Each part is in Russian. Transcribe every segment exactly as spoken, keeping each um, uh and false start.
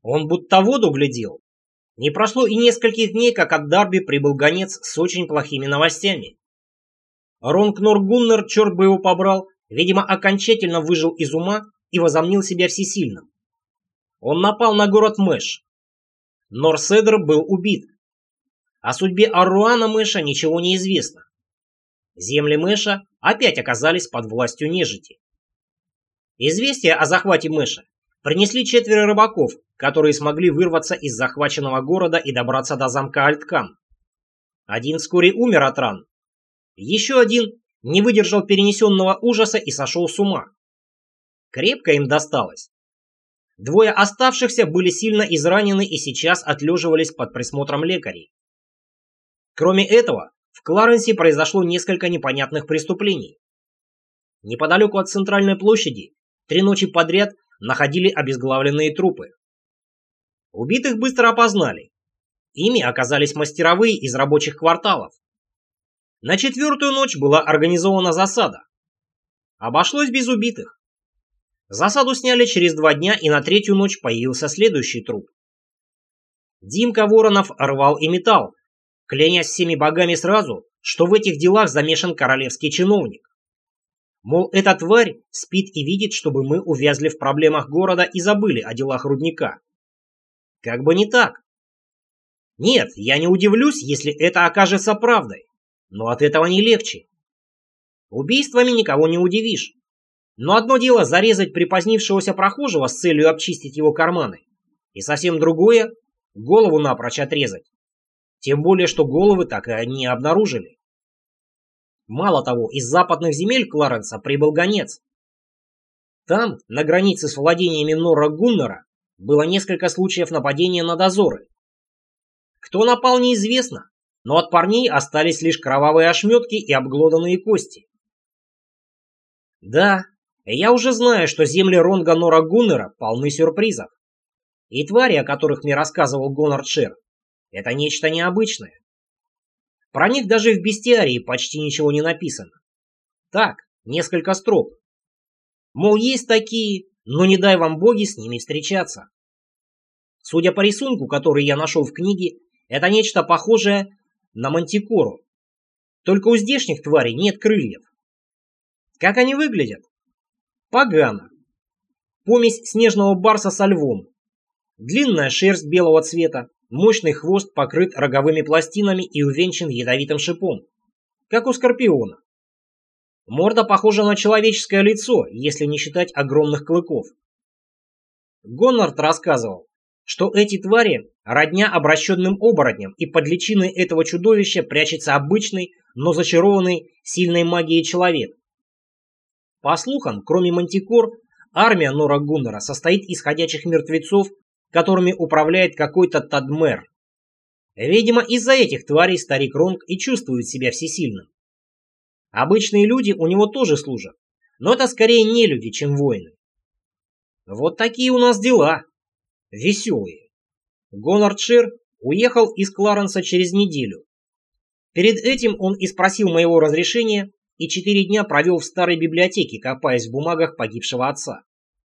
Он будто воду глядел. Не прошло и нескольких дней, как от Дарби прибыл гонец с очень плохими новостями. Ронгнор Гуннар, черт бы его побрал, видимо, окончательно выжил из ума и возомнил себя всесильным. Он напал на город Мэш. Норседер был убит. О судьбе Аруана Мэша ничего не известно. Земли Мэша опять оказались под властью нежити. Известие о захвате Мэша принесли четверо рыбаков, которые смогли вырваться из захваченного города и добраться до замка Альткан. Один вскоре умер от ран. Еще один не выдержал перенесенного ужаса и сошел с ума. Крепко им досталось. Двое оставшихся были сильно изранены и сейчас отлеживались под присмотром лекарей. Кроме этого, в Кларенсе произошло несколько непонятных преступлений. Неподалеку от центральной площади три ночи подряд находили обезглавленные трупы. Убитых быстро опознали. Ими оказались мастеровые из рабочих кварталов. На четвертую ночь была организована засада. Обошлось без убитых. Засаду сняли через два дня, и на третью ночь появился следующий труп. Димка Воронов рвал и металл, клянясь всеми богами сразу, что в этих делах замешан королевский чиновник. Мол, эта тварь спит и видит, чтобы мы увязли в проблемах города и забыли о делах рудника. Как бы не так. Нет, я не удивлюсь, если это окажется правдой, но от этого не легче. Убийствами никого не удивишь. Но одно дело зарезать припозднившегося прохожего с целью обчистить его карманы, и совсем другое — голову напрочь отрезать. Тем более, что головы так и не обнаружили. Мало того, из западных земель Кларенса прибыл гонец. Там, на границе с владениями Нора Гуннара, было несколько случаев нападения на дозоры. Кто напал, неизвестно, но от парней остались лишь кровавые ошметки и обглоданные кости. Да, я уже знаю, что земли Ронга Нора Гуннера полны сюрпризов. И твари, о которых мне рассказывал Гонард Шер, это нечто необычное. Про них даже в бестиарии почти ничего не написано. Так, несколько строк. Мол, есть такие, но не дай вам боги с ними встречаться. Судя по рисунку, который я нашел в книге, это нечто похожее на мантикору. Только у здешних тварей нет крыльев. Как они выглядят? Погано. Помесь снежного барса со львом. Длинная шерсть белого цвета, мощный хвост покрыт роговыми пластинами и увенчан ядовитым шипом, как у скорпиона. Морда похожа на человеческое лицо, если не считать огромных клыков. Гоннард рассказывал, что эти твари родня обращенным оборотням, и под личиной этого чудовища прячется обычный, но зачарованный сильной магией человек. По слухам, кроме мантикор, армия Нора Гуннера состоит из ходячих мертвецов, которыми управляет какой-то Тадмер. Видимо, из-за этих тварей старик Ронг и чувствует себя всесильным. Обычные люди у него тоже служат, но это скорее не люди, чем воины. Вот такие у нас дела. Веселые. Гонард Шер уехал из Кларенса через неделю. Перед этим он и спросил моего разрешения и четыре дня провел в старой библиотеке, копаясь в бумагах погибшего отца.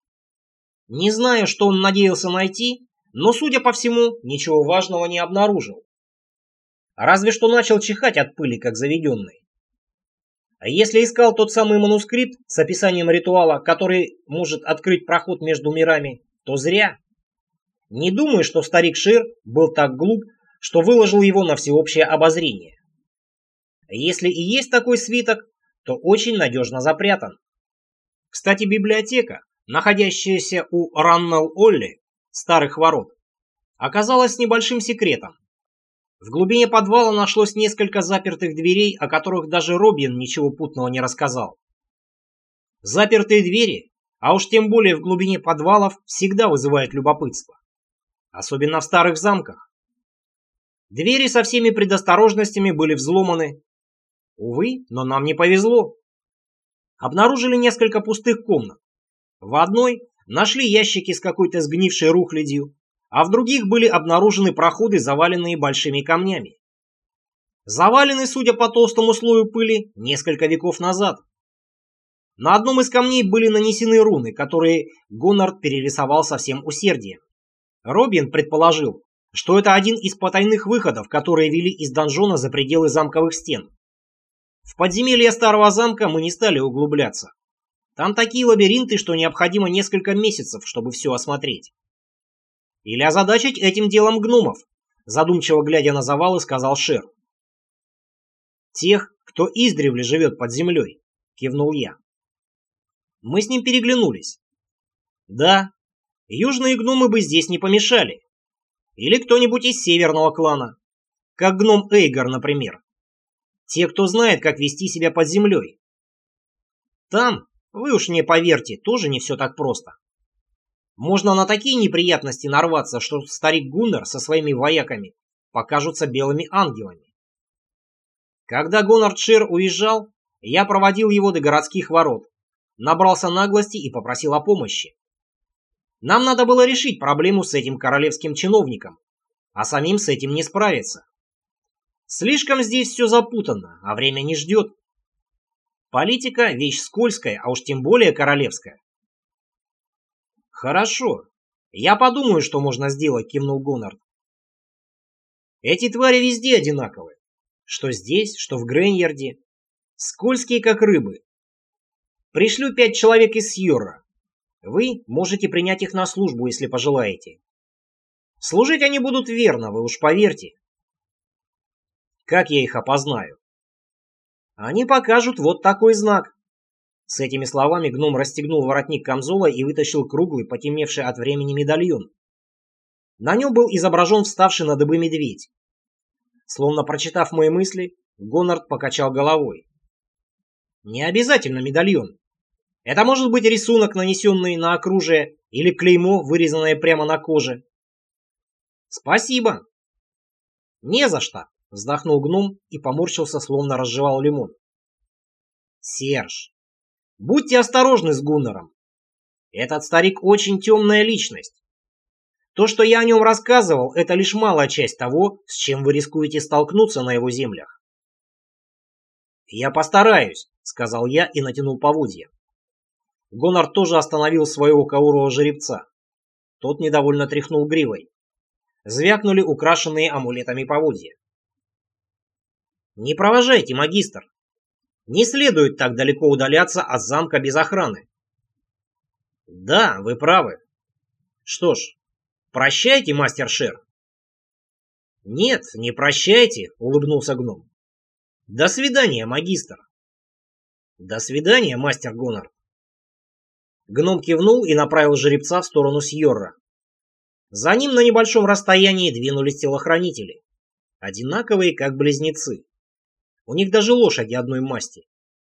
Не знаю, что он надеялся найти, но, судя по всему, ничего важного не обнаружил. Разве что начал чихать от пыли, как заведенный. А если искал тот самый манускрипт с описанием ритуала, который может открыть проход между мирами, то зря. Не думаю, что старик Шер был так глуп, что выложил его на всеобщее обозрение. Если и есть такой свиток, то очень надежно запрятан. Кстати, библиотека, находящаяся у Раннал-Олли, старых ворот, оказалась небольшим секретом. В глубине подвала нашлось несколько запертых дверей, о которых даже Робин ничего путного не рассказал. Запертые двери, а уж тем более в глубине подвалов, всегда вызывают любопытство. Особенно в старых замках. Двери со всеми предосторожностями были взломаны. Увы, но нам не повезло. Обнаружили несколько пустых комнат. В одной нашли ящики с какой-то сгнившей рухлядью, а в других были обнаружены проходы, заваленные большими камнями. Завалены, судя по толстому слою пыли, несколько веков назад. На одном из камней были нанесены руны, которые Гонард перерисовал со всем усердием. Робин предположил, что это один из потайных выходов, которые вели из донжона за пределы замковых стен. В подземелье старого замка мы не стали углубляться. Там такие лабиринты, что необходимо несколько месяцев, чтобы все осмотреть. Или озадачить этим делом гномов, задумчиво глядя на завалы, сказал Шер. Тех, кто издревле живет под землей, кивнул я. Мы с ним переглянулись. Да, южные гномы бы здесь не помешали. Или кто-нибудь из северного клана, как гном Эйгор, например. Те, кто знает, как вести себя под землей. Там, вы уж мне поверьте, тоже не все так просто. Можно на такие неприятности нарваться, что старик Гуннар со своими вояками покажутся белыми ангелами. Когда Гоннар Шер уезжал, я проводил его до городских ворот, набрался наглости и попросил о помощи. Нам надо было решить проблему с этим королевским чиновником, а самим с этим не справиться. Слишком здесь все запутанно, а время не ждет. Политика – вещь скользкая, а уж тем более королевская. «Хорошо. Я подумаю, что можно сделать», — кивнул Гоннард. «Эти твари везде одинаковы. Что здесь, что в Грейньярде. Скользкие, как рыбы. Пришлю пять человек из Сьорра. Вы можете принять их на службу, если пожелаете. Служить они будут верно, вы уж поверьте. Как я их опознаю? Они покажут вот такой знак». С этими словами гном расстегнул воротник камзола и вытащил круглый, потемневший от времени медальон. На нем был изображен вставший на дыбы медведь. Словно прочитав мои мысли, Гоннард покачал головой. Не обязательно медальон. Это может быть рисунок, нанесенный на окружие, или клеймо, вырезанное прямо на коже. Спасибо. Не за что, вздохнул гном и поморщился, словно разжевал лимон. Серж, будьте осторожны с Гуннаром. Этот старик очень темная личность. То, что я о нем рассказывал, это лишь малая часть того, с чем вы рискуете столкнуться на его землях. «Я постараюсь», — сказал я и натянул поводья. Гоннар тоже остановил своего каурого жеребца. Тот недовольно тряхнул гривой. Звякнули украшенные амулетами поводья. «Не провожайте, магистр. Не следует так далеко удаляться от замка без охраны». «Да, вы правы. Что ж, прощайте, мастер Шер». «Нет, не прощайте», — улыбнулся гном. «До свидания, магистр». «До свидания, мастер Гоннар». Гном кивнул и направил жеребца в сторону Сьорра. За ним на небольшом расстоянии двинулись телохранители. Одинаковые, как близнецы. У них даже лошади одной масти.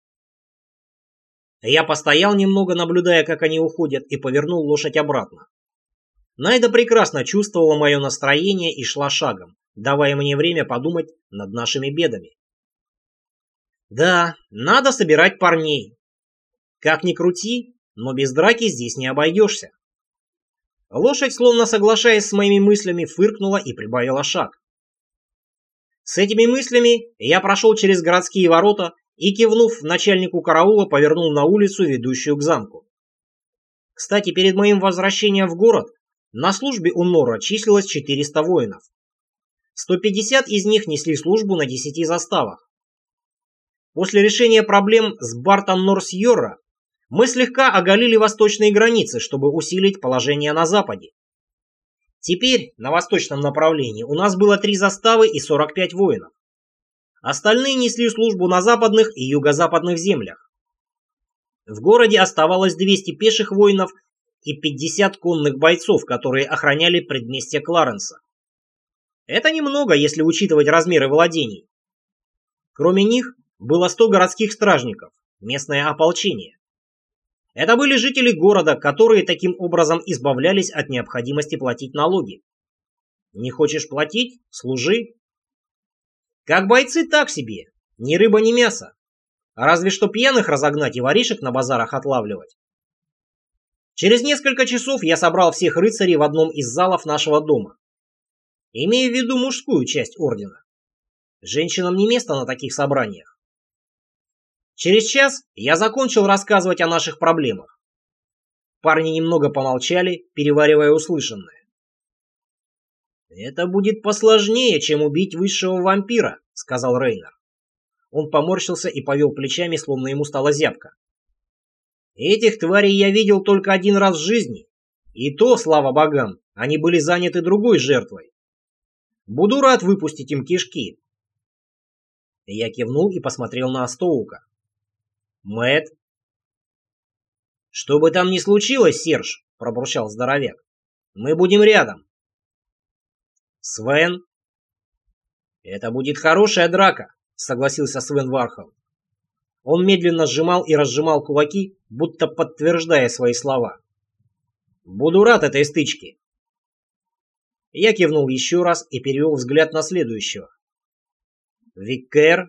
Я постоял немного, наблюдая, как они уходят, и повернул лошадь обратно. Найда прекрасно чувствовала мое настроение и шла шагом, давая мне время подумать над нашими бедами. Да, надо собирать парней. Как ни крути, но без драки здесь не обойдешься. Лошадь, словно соглашаясь с моими мыслями, фыркнула и прибавила шаг. С этими мыслями я прошел через городские ворота и, кивнув начальнику караула, повернул на улицу, ведущую к замку. Кстати, перед моим возвращением в город на службе у Нора числилось четыреста воинов. сто пятьдесят из них несли службу на десяти заставах. После решения проблем с Бартом Нор-Сьорра мы слегка оголили восточные границы, чтобы усилить положение на западе. Теперь на восточном направлении у нас было три заставы и сорок пять воинов. Остальные несли службу на западных и юго-западных землях. В городе оставалось двести пеших воинов и пятьдесят конных бойцов, которые охраняли предместье Кларенса. Это немного, если учитывать размеры владений. Кроме них было сто городских стражников, местное ополчение. Это были жители города, которые таким образом избавлялись от необходимости платить налоги. Не хочешь платить – служи. Как бойцы, так себе. Ни рыба, ни мясо. Разве что пьяных разогнать и воришек на базарах отлавливать. Через несколько часов я собрал всех рыцарей в одном из залов нашего дома. Имею в виду мужскую часть ордена. Женщинам не место на таких собраниях. Через час я закончил рассказывать о наших проблемах. Парни немного помолчали, переваривая услышанное. «Это будет посложнее, чем убить высшего вампира», — сказал Рейнер. Он поморщился и повел плечами, словно ему стало зябко. «Этих тварей я видел только один раз в жизни, и то, слава богам, они были заняты другой жертвой. Буду рад выпустить им кишки». Я кивнул и посмотрел на Стоука. «Мэтт?» «Что бы там ни случилось, Серж», — пробурчал здоровяк, — «мы будем рядом». «Свен?» «Это будет хорошая драка», — согласился Свен Вархол. Он медленно сжимал и разжимал кулаки, будто подтверждая свои слова. «Буду рад этой стычке». Я кивнул еще раз и перевел взгляд на следующего. «Виккер?»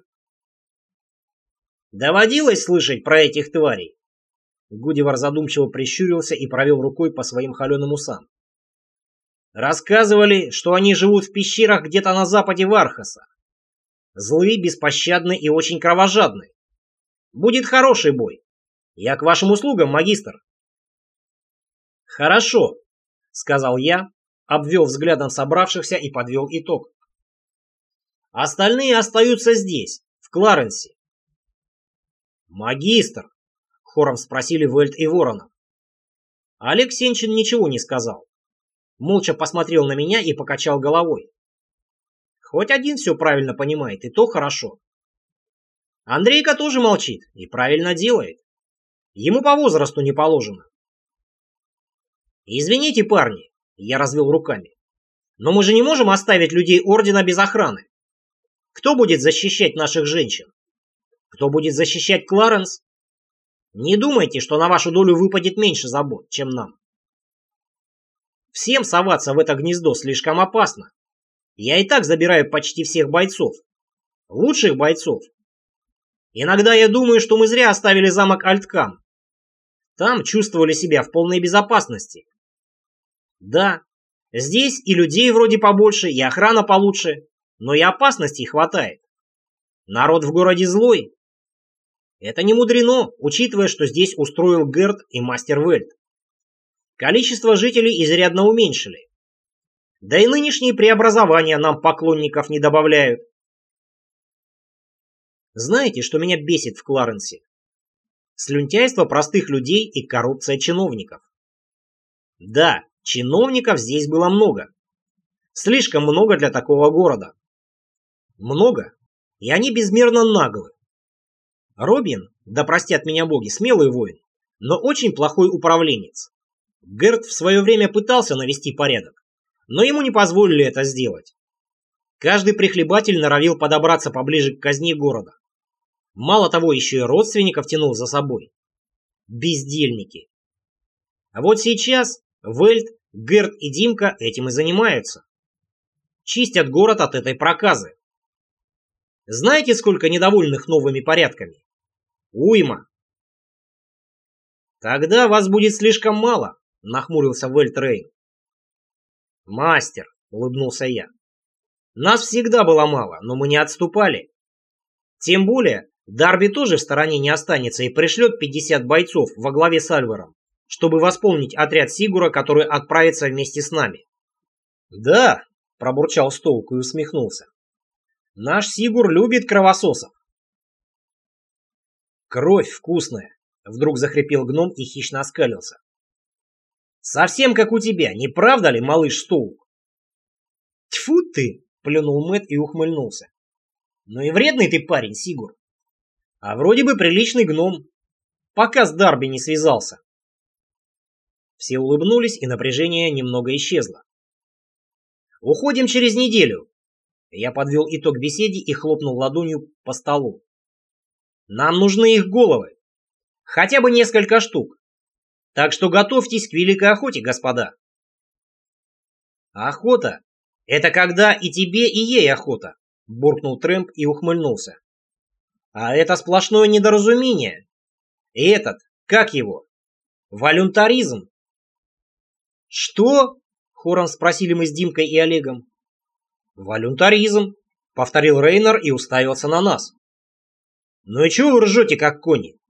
«Доводилось слышать про этих тварей?» Гудивар задумчиво прищурился и провел рукой по своим холеным усам. «Рассказывали, что они живут в пещерах где-то на западе Вархаса. Злые, беспощадны и очень кровожадны. Будет хороший бой. Я к вашим услугам, магистр». «Хорошо», — сказал я, обвел взглядом собравшихся и подвел итог. «Остальные остаются здесь, в Кларенсе». «Магистр», — хором спросили Вельт и Воронов. Олег Сенчин ничего не сказал. Молча посмотрел на меня и покачал головой. Хоть один все правильно понимает, и то хорошо. Андрейка тоже молчит и правильно делает. Ему по возрасту не положено. «Извините, парни», — я развел руками, «но мы же не можем оставить людей Ордена без охраны. Кто будет защищать наших женщин? Кто будет защищать Кларенс? Не думайте, что на вашу долю выпадет меньше забот, чем нам. Всем соваться в это гнездо слишком опасно. Я и так забираю почти всех бойцов. Лучших бойцов. Иногда я думаю, что мы зря оставили замок Альткам. Там чувствовали себя в полной безопасности. Да, здесь и людей вроде побольше, и охрана получше, но и опасностей хватает. Народ в городе злой. Это не мудрено, учитывая, что здесь устроил Герд и мастер Вельт. Количество жителей изрядно уменьшили. Да и нынешние преобразования нам поклонников не добавляют. Знаете, что меня бесит в Кларенсе? Слюнтяйство простых людей и коррупция чиновников. Да, чиновников здесь было много. Слишком много для такого города. Много, и они безмерно наглы. Робин, да простят меня боги, смелый воин, но очень плохой управленец. Герд в свое время пытался навести порядок, но ему не позволили это сделать. Каждый прихлебатель норовил подобраться поближе к казне города. Мало того, еще и родственников тянул за собой. Бездельники. А вот сейчас Вельт, Герд и Димка этим и занимаются. Чистят город от этой проказы. Знаете, сколько недовольных новыми порядками? Уйма. Тогда вас будет слишком мало, нахмурился Вельт Рейн. Мастер, улыбнулся я. Нас всегда было мало, но мы не отступали. Тем более, Дарби тоже в стороне не останется и пришлет пятьдесят бойцов во главе с Альваром, чтобы восполнить отряд Сигура, который отправится вместе с нами. Да, пробурчал Стоук и усмехнулся. Наш Сигур любит кровососов. Кровь вкусная, вдруг захрипел гном и хищно оскалился. Совсем как у тебя, не правда ли, малыш Стоук? Тьфу ты, плюнул Мэтт и ухмыльнулся. Ну и вредный ты парень, Сигур. А вроде бы приличный гном, пока с Дарби не связался. Все улыбнулись, и напряжение немного исчезло. Уходим через неделю. Я подвел итог беседе и хлопнул ладонью по столу. Нам нужны их головы. Хотя бы несколько штук. Так что готовьтесь к великой охоте, господа. Охота? Это когда и тебе, и ей охота, буркнул Трэмп и ухмыльнулся. А это сплошное недоразумение. И этот, как его? Волюнтаризм. Что? Хором спросили мы с Димкой и Олегом. Волюнтаризм, повторил Рейнер и уставился на нас. Ну и чего вы ржете, как кони?